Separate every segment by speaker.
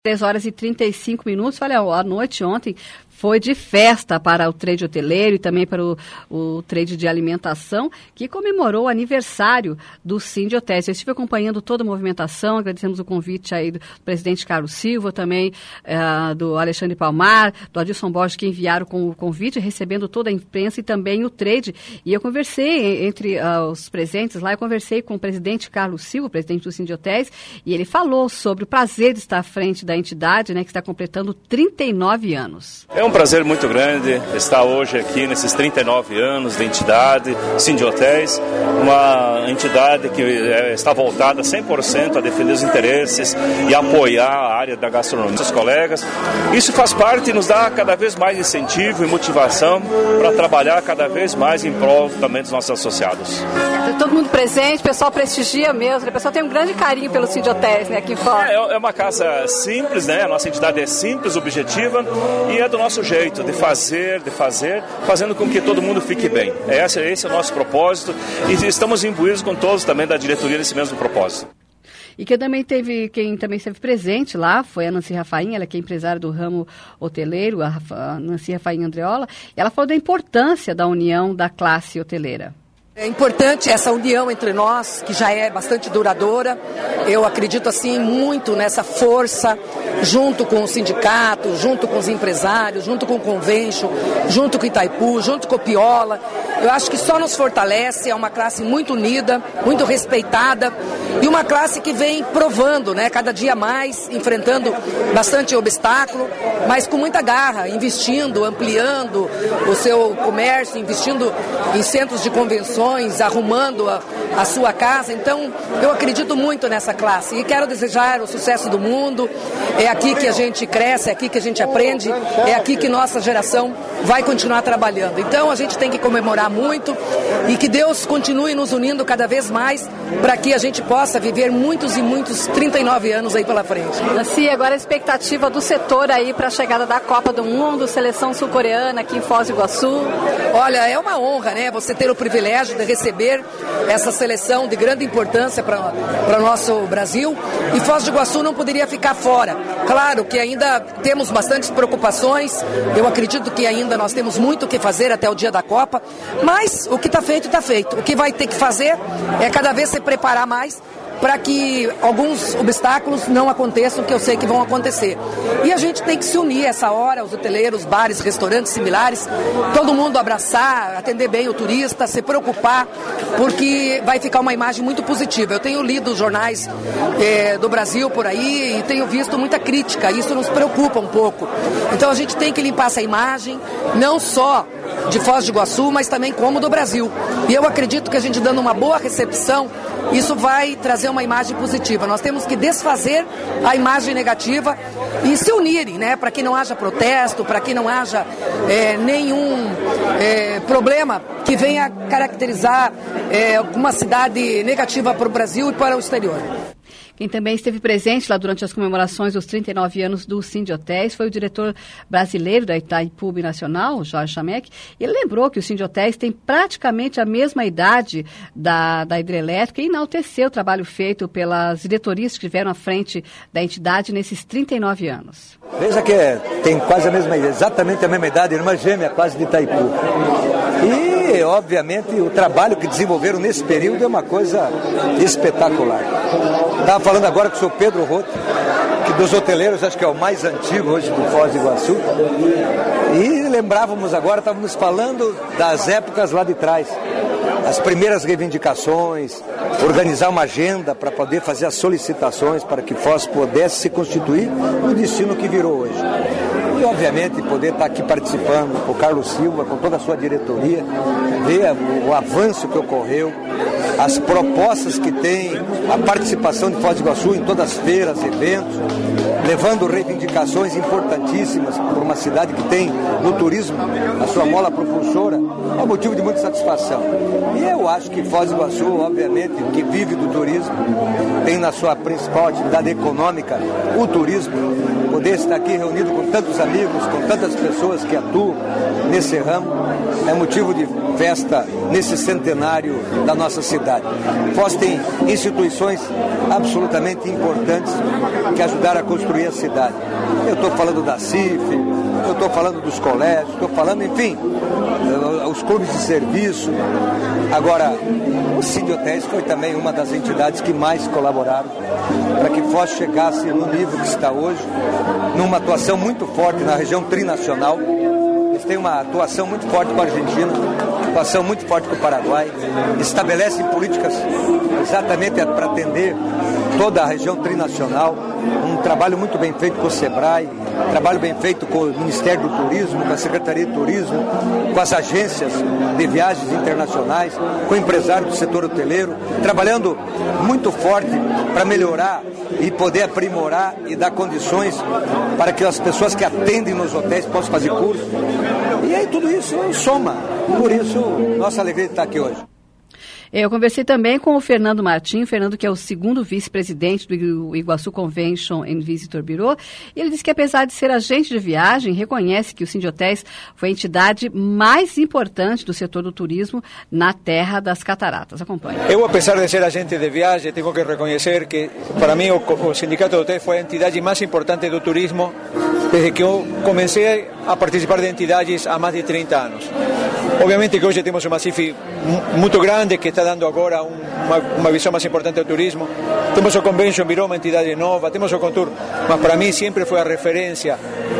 Speaker 1: 3h35. Olha, a noite ontem foi de festa para o trade hoteleiro e também para o trade de alimentação, que comemorou o aniversário do Sindhotéis. Eu estive acompanhando toda a movimentação, agradecemos o convite aí do presidente Carlos Silva, também do Alexandre Palmar, do Adilson Borges, que enviaram com o convite, recebendo toda a imprensa e também o trade. E eu conversei, entre os presentes lá, eu conversei com o presidente Carlos Silva, presidente do Sindhotéis, e ele falou sobre o prazer de estar à frente da entidade, né, que está completando 39 anos.
Speaker 2: É um prazer muito grande estar hoje aqui nesses 39 anos de entidade Sindhotéis, uma entidade que está voltada 100% a defender os interesses e apoiar a área da gastronomia dos colegas. Isso faz parte e nos dá cada vez mais incentivo e motivação para trabalhar cada vez mais em prol também dos nossos associados.
Speaker 1: Todo mundo presente, o pessoal prestigia mesmo, o pessoal tem um grande carinho pelo Sindhotéis, né, aqui fora.
Speaker 2: É uma casa simples, né? A nossa entidade é simples, objetiva e é do nosso jeito de fazer, fazendo com que todo mundo fique bem. Esse é o nosso propósito e estamos imbuídos com todos também da diretoria nesse mesmo propósito.
Speaker 1: E quem também esteve presente lá foi a Nancy Rafaim, ela que é empresária do ramo hoteleiro, a Nancy Rafaim Andreola. Ela falou da importância da união da classe hoteleira.
Speaker 3: É importante essa união entre nós, que já é bastante duradoura. Eu acredito assim muito nessa força, junto com o sindicato, junto com os empresários, junto com o Convention, junto com o Itaipu, junto com o Piola. Eu acho que só nos fortalece, é uma classe muito unida, muito respeitada e uma classe que vem provando, né, cada dia mais, enfrentando bastante obstáculo, mas com muita garra, investindo, ampliando o seu comércio, investindo em centros de convenções, arrumando a sua casa. Então, eu acredito muito nessa classe e quero desejar o sucesso do mundo. É aqui que a gente cresce, é aqui que a gente aprende, é aqui que nossa geração vai continuar trabalhando. Então, a gente tem que comemorar muito e que Deus continue nos unindo cada vez mais para que a gente possa viver muitos e muitos 39 anos aí pela frente.
Speaker 1: Nancy, agora a expectativa do setor aí para a chegada da Copa do Mundo, seleção sul-coreana aqui em Foz do Iguaçu.
Speaker 3: Olha, é uma honra, né, você ter o privilégio de receber essa seleção de grande importância para o nosso Brasil, e Foz do Iguaçu não poderia ficar fora. Claro que ainda temos bastantes preocupações, eu acredito que ainda nós temos muito o que fazer até o dia da Copa, mas o que está feito, está feito. O que vai ter que fazer é cada vez se preparar mais para que alguns obstáculos não aconteçam, que eu sei que vão acontecer. E a gente tem que se unir essa hora, os hoteleiros, bares, restaurantes similares, todo mundo abraçar, atender bem o turista, se preocupar, porque vai ficar uma imagem muito positiva. Eu tenho lido os jornais do Brasil por aí e tenho visto muita crítica, isso nos preocupa um pouco. Então a gente tem que limpar essa imagem, não só de Foz do Iguaçu, mas também como do Brasil. E eu acredito que a gente dando uma boa recepção, isso vai trazer uma imagem positiva. Nós temos que desfazer a imagem negativa e se unirem, né, para que não haja protesto, para que não haja nenhum problema que venha caracterizar uma cidade negativa para o Brasil e para o exterior.
Speaker 1: Quem também esteve presente lá durante as comemorações dos 39 anos do Sindhotéis foi o diretor brasileiro da Itaipu Nacional, Jorge Chamek. Ele lembrou que o Sindhotéis tem praticamente a mesma idade da hidrelétrica e enalteceu o trabalho feito pelas diretorias que estiveram à frente da entidade nesses 39 anos.
Speaker 4: Veja que tem quase a mesma idade, exatamente a mesma idade, irmã gêmea quase de Itaipu. E, obviamente, o trabalho que desenvolveram nesse período é uma coisa espetacular. Estava falando agora com o senhor Pedro Roto, que dos hoteleiros acho que é o mais antigo hoje do Foz do Iguaçu. E lembrávamos agora, estávamos falando das épocas lá de trás. As primeiras reivindicações, organizar uma agenda para poder fazer as solicitações para que Foz pudesse se constituir no destino que virou hoje. E, obviamente, poder estar aqui participando com o Carlos Silva, com toda a sua diretoria, ver o avanço que ocorreu, as propostas que tem, a participação de Foz do Iguaçu em todas as feiras, eventos, levando reivindicações importantíssimas por uma cidade que tem no turismo a sua mola propulsora, é motivo de muita satisfação. E eu acho que Foz do Iguaçu, obviamente, que vive do turismo, tem na sua principal atividade econômica o turismo, poder estar aqui reunido com tantos amigos, com tantas pessoas que atuam nesse ramo, é motivo de festa nesse centenário da nossa cidade. Foz tem instituições absolutamente importantes que ajudaram a construir construir a cidade. Eu estou falando da CIF, eu estou falando dos colégios, estou falando, enfim, os clubes de serviço. Agora, o Cine Hotéis foi também uma das entidades que mais colaboraram para que Foz chegasse no nível que está hoje, numa atuação muito forte na região trinacional. Eles têm uma atuação muito forte com a Argentina, atuação muito forte com o Paraguai, estabelecem políticas exatamente para atender toda a região trinacional, um trabalho muito bem feito com o SEBRAE, trabalho bem feito com o Ministério do Turismo, com a Secretaria de Turismo, com as agências de viagens internacionais, com o empresário do setor hoteleiro, trabalhando muito forte para melhorar e poder aprimorar e dar condições para que as pessoas que atendem nos hotéis possam fazer curso. E aí tudo isso soma. Por isso, nossa alegria de estar aqui hoje.
Speaker 1: Eu conversei também com o Fernando Martim, Fernando que é o segundo vice-presidente do Iguaçu Convention and Visitor Bureau, e ele disse que apesar de ser agente de viagem, reconhece que o Cine Hotéis foi a entidade mais importante do setor do turismo na Terra das Cataratas. Acompanhe.
Speaker 5: Eu, apesar de ser agente de viagem, tenho que reconhecer que para mim o Sindicato de Hotéis foi a entidade mais importante do turismo desde que eu comecei a participar de entidades há mais de 30 anos. Obviamente que hoje temos uma CIF muito grande que está dando agora uma visão mais importante ao turismo. Temos o Convention Bureau, uma entidade nova, temos o Contour, mas para mim sempre foi a referência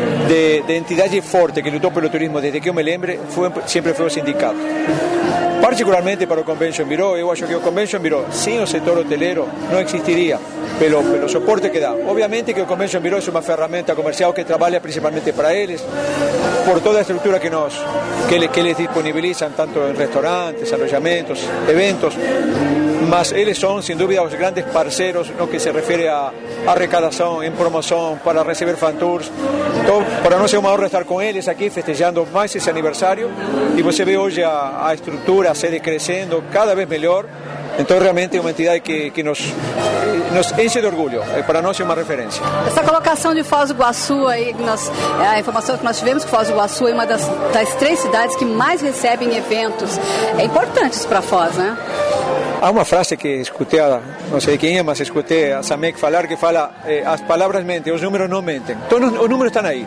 Speaker 5: de entidade forte que lutou pelo turismo desde que eu me lembre, sempre foi o sindicato. Particularmente para o Convention Bureau, eu acho que o Convention Bureau, sem o setor hoteleiro, não existiria pelo suporte que dá. Obviamente que o Convention Bureau é uma ferramenta comercial que trabalha principalmente para eles, por toda a estrutura que eles disponibilizam, tanto em restaurantes, alojamentos, eventos, mas eles são, sem dúvida, os grandes parceiros no que se refere a arrecadação, em promoção, para receber fan tours. Então, para nós é uma honra estar com eles aqui, festejando mais esse aniversário, e você vê hoje a estrutura, a sede crescendo cada vez melhor. Então realmente é uma entidade que nos enche de orgulho, para nós é uma referência.
Speaker 1: Essa colocação de Foz do Iguaçu, aí, a informação que nós tivemos que Foz do Iguaçu é uma das 3 cidades que mais recebem eventos. É importante isso para Foz, né?
Speaker 5: Há uma frase que escutei, não sei quem é, mas escutei a Samek falar, que fala, as palavras mentem, os números não mentem. Então os números estão aí.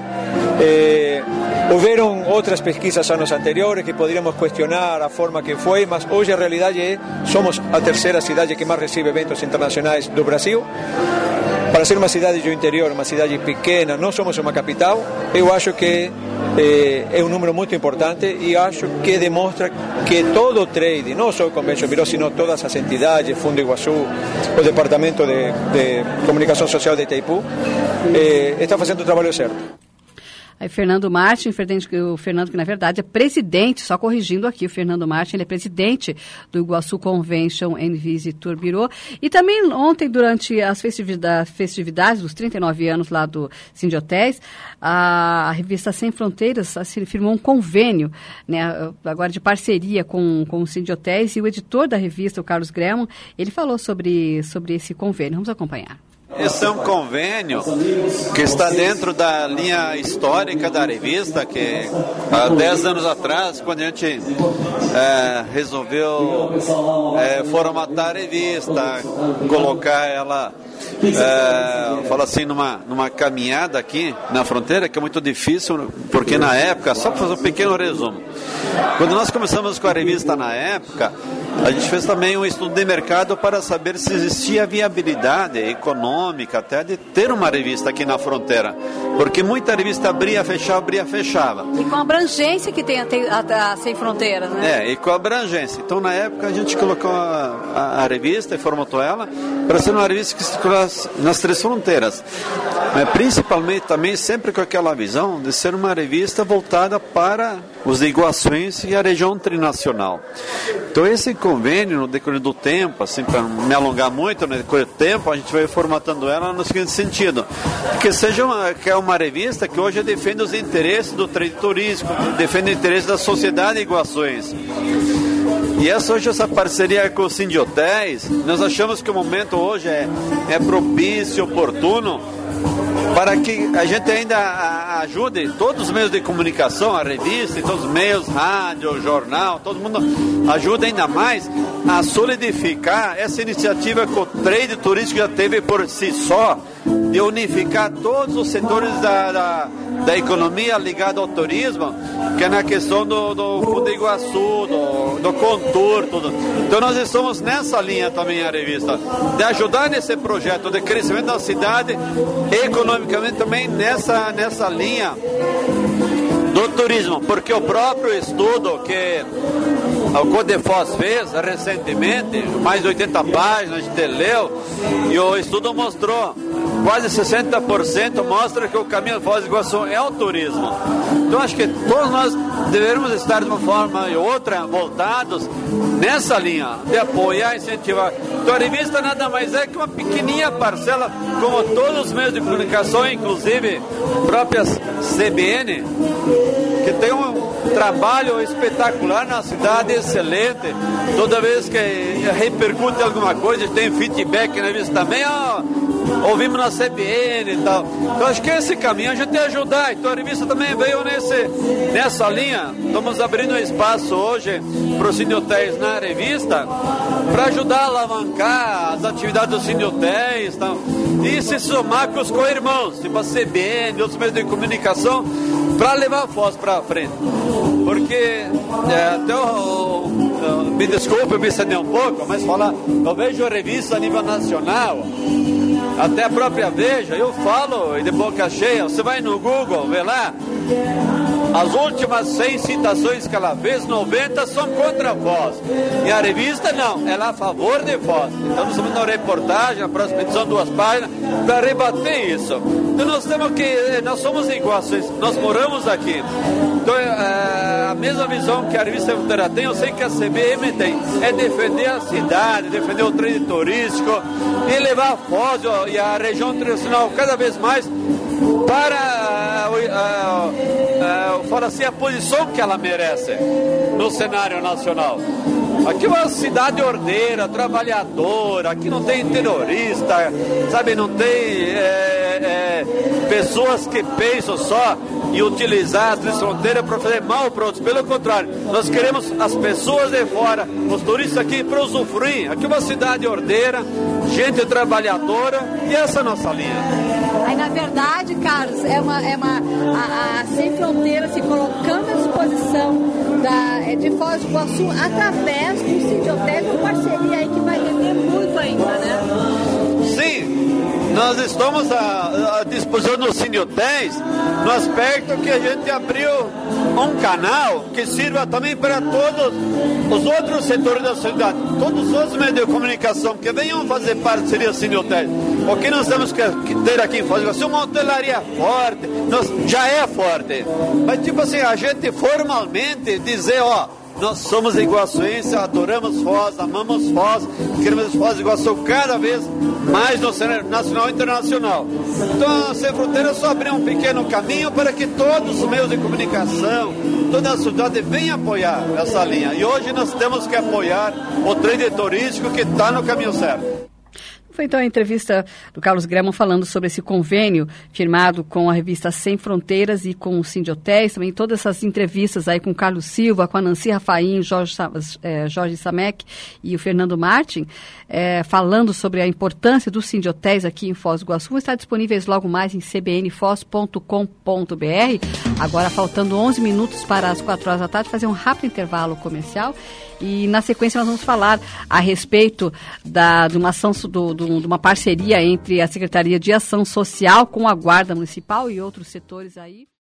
Speaker 5: Houveram outras pesquisas anos anteriores que poderíamos questionar a forma que foi, mas hoje a realidade é somos a 3ª cidade que mais recebe eventos internacionais do Brasil. Para ser uma cidade do interior, uma cidade pequena, não somos uma capital, eu acho que é um número muito importante e acho que demonstra que todo o trade, não só o Convention Bureau, sino todas as entidades, Fundo Iguaçu, o Departamento de Comunicação Social de Itaipu, está fazendo o trabalho certo.
Speaker 1: Aí Fernando Martin, o Fernando que na verdade é presidente, só corrigindo aqui, o Fernando Martin, ele é presidente do Iguaçu Convention and Visitor Bureau. E também ontem, durante as festividades dos 39 anos lá do Cine Hotéis, a revista Sem Fronteiras firmou um convênio, né, agora de parceria com o Cine Hotéis, e o editor da revista, o Carlos Gremon, ele falou sobre esse convênio. Vamos acompanhar.
Speaker 6: Esse é um convênio que está dentro da linha histórica da revista, que há 10 anos atrás, quando a gente resolveu formatar a revista, colocar ela, fala assim, numa caminhada aqui na fronteira, que é muito difícil, porque na época, só para fazer um pequeno resumo, quando nós começamos com a revista na época, a gente fez também um estudo de mercado para saber se existia viabilidade econômica até de ter uma revista aqui na fronteira, porque muita revista abria, fechava.
Speaker 1: E com a abrangência que tem a Sem Fronteiras, né?
Speaker 6: E com a abrangência. Então, na época, a gente colocou a revista e formatou ela para ser uma revista que circulasse nas 3 fronteiras. Mas, principalmente, também, sempre com aquela visão de ser uma revista voltada para os iguaçuenses e a região trinacional. Então, esse convênio, no decorrer do tempo, assim, para não me alongar muito, no decorrer do tempo, a gente vai formatando ela no seguinte sentido: que é uma revista que hoje defende os interesses do trade turístico, defende o interesse da sociedade iguaçuense. E hoje essa parceria com o Cine Hotéis, nós achamos que o momento hoje é propício, oportuno, para que a gente ainda ajude todos os meios de comunicação, a revista, todos os meios, rádio, jornal, todo mundo ajuda ainda mais a solidificar essa iniciativa que o trade turístico já teve por si só, de unificar todos os setores da economia ligada ao turismo, que é na questão do Fundo do Iguaçu, do Contour, tudo. Então nós estamos nessa linha também, a revista, de ajudar nesse projeto de crescimento da cidade, economicamente também nessa linha do turismo, porque o próprio estudo que o Codefos fez recentemente, mais de 80 páginas, a gente leu, e o estudo mostrou, quase 60% mostra que o caminho de Foz do Iguaçu é o turismo. Então acho que todos nós devemos estar de uma forma ou outra voltados nessa linha, de apoiar, incentivar. Então a revista nada mais é que uma pequenininha parcela, como todos os meios de comunicação, inclusive próprias CBN, que tem um trabalho espetacular na cidade, excelente. Toda vez que repercute alguma coisa, tem feedback na revista também, ouvimos na CBN e tal. Então acho que esse caminho a gente tem que ajudar. Então a revista também veio nessa linha. Estamos abrindo um espaço hoje para os Cine Hotéis na revista, para ajudar a alavancar as atividades dos Cine Hotéis, tal, e se somar com os co-irmãos, tipo a CBN, outros meios de comunicação, para levar a Foz para frente. Porque me desculpe, eu me excedi um pouco, mas eu vejo a revista a nível nacional, até a própria Veja, eu falo, e de boca cheia, você vai no Google, vê lá, as últimas 100 citações que ela fez, 90 são contra a Foz. E a revista não, ela é a favor de Foz. Então nós estamos na reportagem, a próxima edição, 2 páginas, para rebater isso. Então nós somos iguais, nós moramos aqui. Então a mesma visão que a revista Sem Fronteira tem, eu sei que a CBM tem, é defender a cidade, defender o trade turístico e levar a Foz e a região tradicional cada vez mais para fora assim, a posição que ela merece no cenário nacional. Aqui é uma cidade ordeira, trabalhadora, aqui não tem terrorista, sabe, não tem pessoas que pensam só em utilizar a fronteira para fazer mal para outros. Pelo contrário, nós queremos as pessoas de fora, os turistas aqui para usufruir. Aqui é uma cidade ordeira, gente trabalhadora, e essa é a nossa linha.
Speaker 1: Aí, na verdade, Carlos, a Sem Fronteira se colocando à disposição de Foz do Iguaçu através do Cine Hotéis, uma parceria aí que vai render muito ainda, né?
Speaker 6: Sim, nós estamos à disposição do Cine Hotéis no aspecto que a gente abriu um canal que sirva também para todos os outros setores da cidade, todos os outros meios de comunicação que venham fazer parceria Cine Hotéis. O que nós temos que ter aqui em Foz do Iguaçu, uma hotelaria forte, já é forte, mas tipo assim, a gente formalmente dizer, nós somos iguaçuenses, adoramos Foz, amamos Foz, queremos Foz do Iguaçu cada vez mais no cenário nacional e internacional. Então, a Sem Fronteira só abriu um pequeno caminho para que todos os meios de comunicação, toda a cidade venha apoiar essa linha. E hoje nós temos que apoiar o trade turístico que está no caminho certo.
Speaker 1: Foi então a entrevista do Carlos Gremon falando sobre esse convênio firmado com a revista Sem Fronteiras e com o Cine Hotéis, também todas essas entrevistas aí com o Carlos Silva, com a Nancy Rafaim, Jorge Samek e o Fernando Martin, falando sobre a importância do Cine Hotéis aqui em Foz do Iguaçu. Vão estar disponíveis logo mais em cbnfoz.com.br. Agora, faltando 11 minutos para as 4 horas da tarde, fazer um rápido intervalo comercial. E na sequência nós vamos falar a respeito de uma ação, de uma parceria entre a Secretaria de Ação Social com a Guarda Municipal e outros setores aí.